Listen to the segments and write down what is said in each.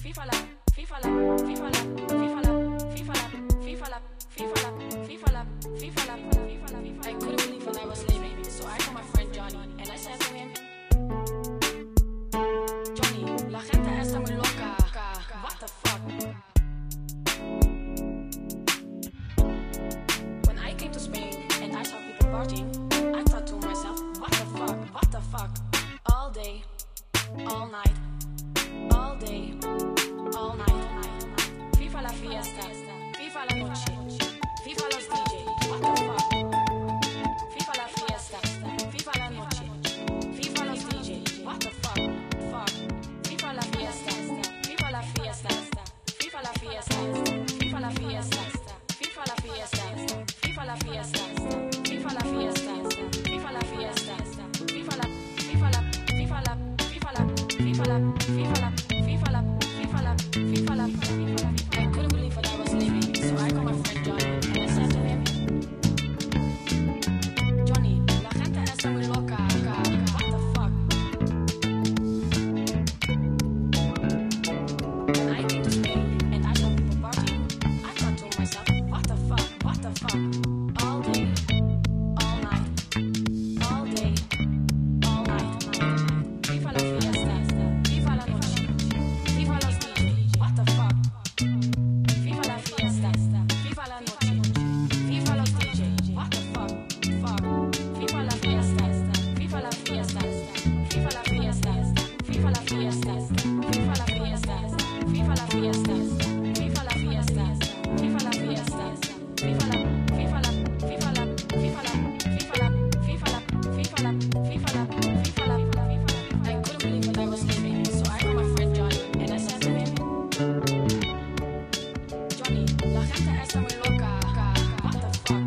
I couldn't believe what I was living, so I called my friend Johnny and I said to him, Johnny, la gente está muy loca. What the fuck? When I came to Spain and I saw people partying, I thought to myself, what the fuck? What the fuck? All day, all night, all day, all night. Viva la fiesta, viva la noche, viva los DJs. What the fuck? Viva la fiesta, viva la noche, viva los DJs. What the fuck? Fuck. Viva la fiesta, viva la fiesta, viva la fiesta, viva la fiesta, viva la fiesta, viva la fiesta, viva la fiesta, viva la fiesta, viva la, viva la, viva la, viva la, viva la, viva la, viva la, viva la, viva la, viva la. I couldn't believe what I was living, so I called my friend Johnny and I said to him, Johnny, la gente está muy loca. What the fuck? When I came to Spain and I saw people partying, I thought to myself, what the fuck? What the fuck? All day, all night, all day, all night. Viva la fiesta, viva la noche, viva los DJs. What the fuck? Viva la fiesta, viva la noche, viva los DJs. What the fuck? Fuck. Viva la fiesta, viva la fiesta, viva la fiesta, viva la fiesta, viva la fiesta, viva la fiesta, viva la fiesta, viva la fiesta, viva la, viva la, viva la, viva la, viva la, viva la, viva la, viva la, viva la, viva la. I couldn't believe what I was living, so I called my friend Johnny and I said to him, Johnny, la gente está muy loca. What the fuck?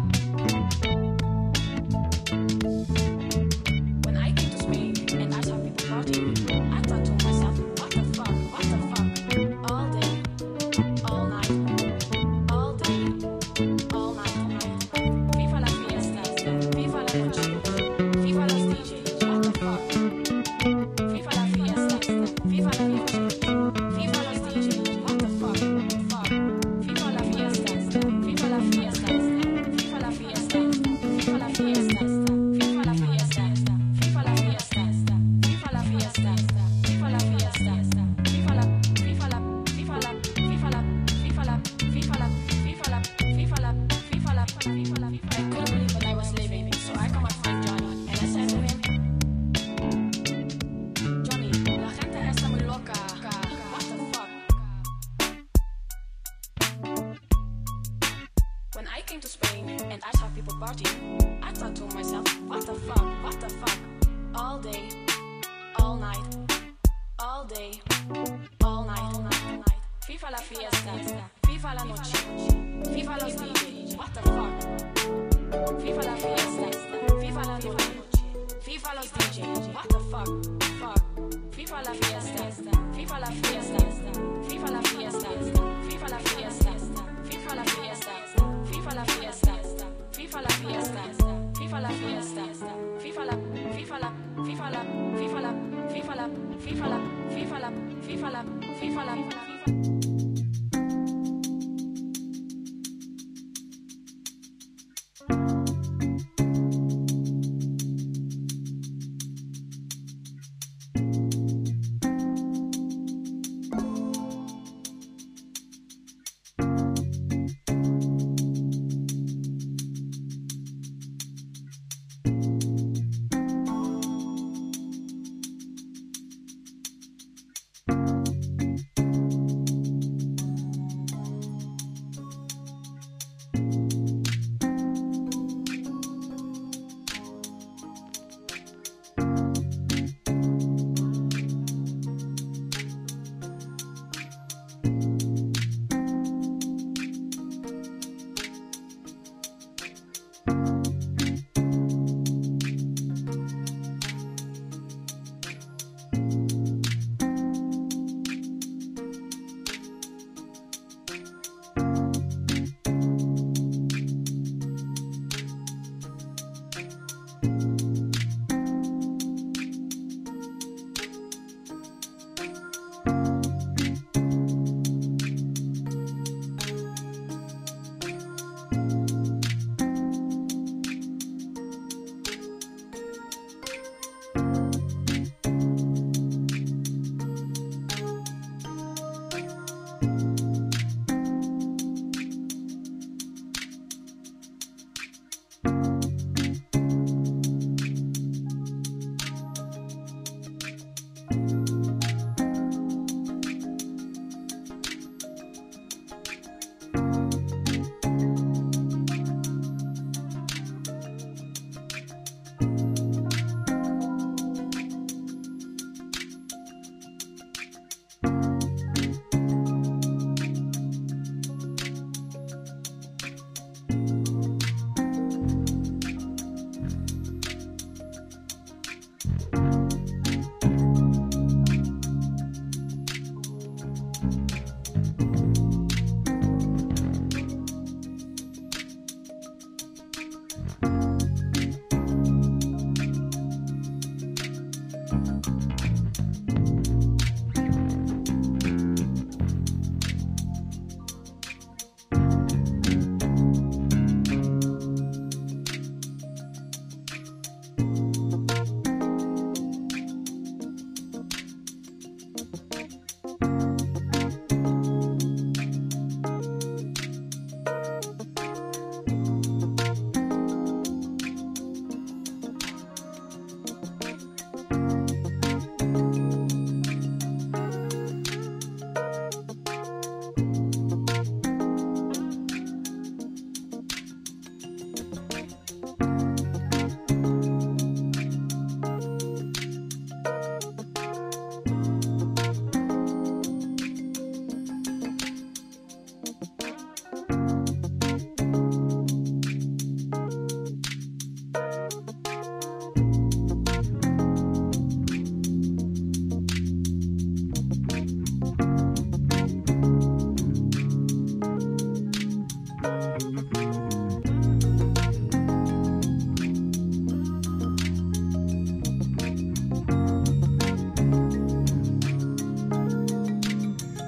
When I came to Spain and I saw people partying, I thought to myself, what the fuck? What the fuck? All day, all night, all day, all night. Viva la fiesta, viva la noche, viva los DJs. What the fuck? Viva la fiesta, viva la noche, viva los DJs. What the fuck? Fuck. Viva la fiesta, viva la fiesta, viva la fiesta, viva la fiesta, viva la fiesta, viva la fiesta, viva la fiesta, viva la fiesta, viva la, viva la, viva la, viva la, viva la, viva la, viva la, viva la, viva la, viva la. I couldn't believe what I was living, so I called my friend Johnny and I said to him, Johnny, la gente está muy loca. What the fuck? When I came to Spain and I saw people partying, I thought to myself, what the fuck? What the fuck? All day, all night, all day, all night. Viva la fiesta, viva la noche, viva los DJs. What the fuck? Viva la fiesta, viva la noche, viva los DJs. What the fuck? Fuck. Viva la fiesta, viva la fiesta, viva la fiesta, viva la fiesta, viva la fiesta, viva la fiesta, viva la fiesta, viva la fiesta, viva la, viva la, viva la, viva la, viva la, viva la, viva la, viva la, viva la, viva la.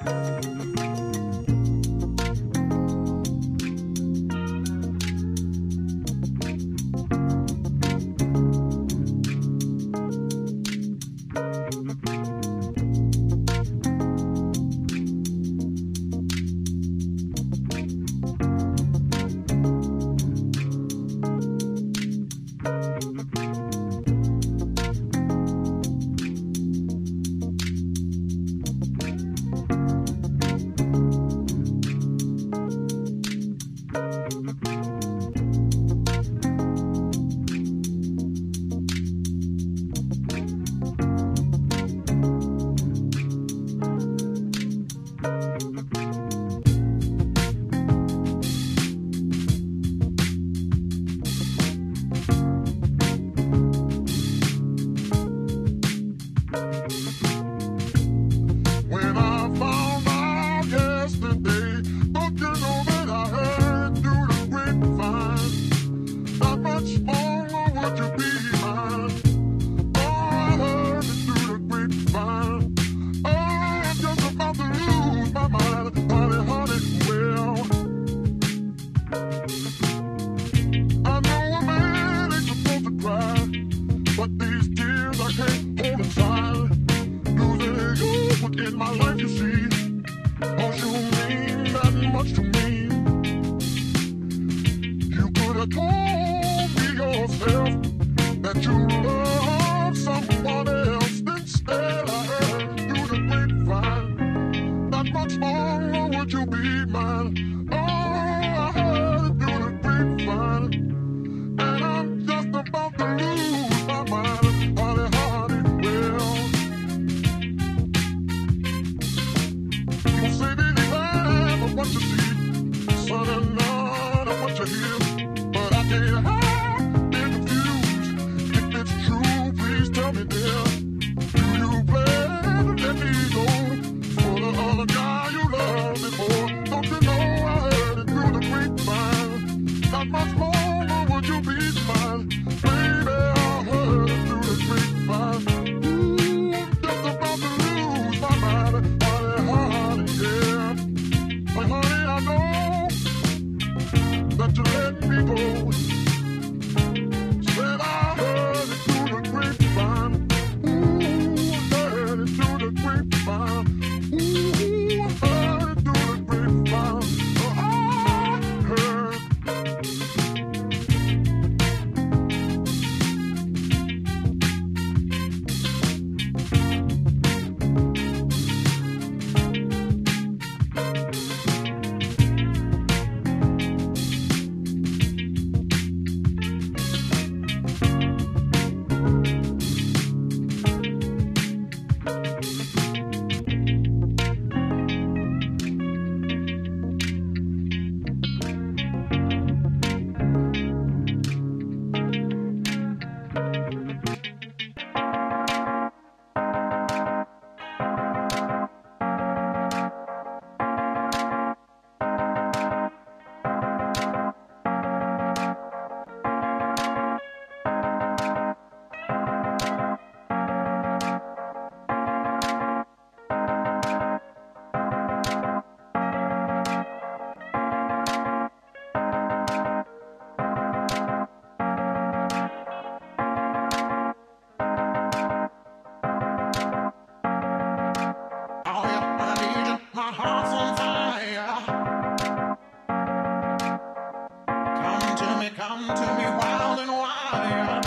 Come to me wild and wild.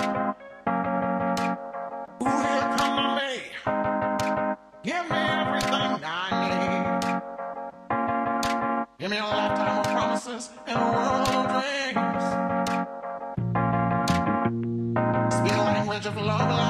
Ooh, here come to me. Give me everything I need. Give me a lifetime of promises and a world of dreams. Speak the language of love.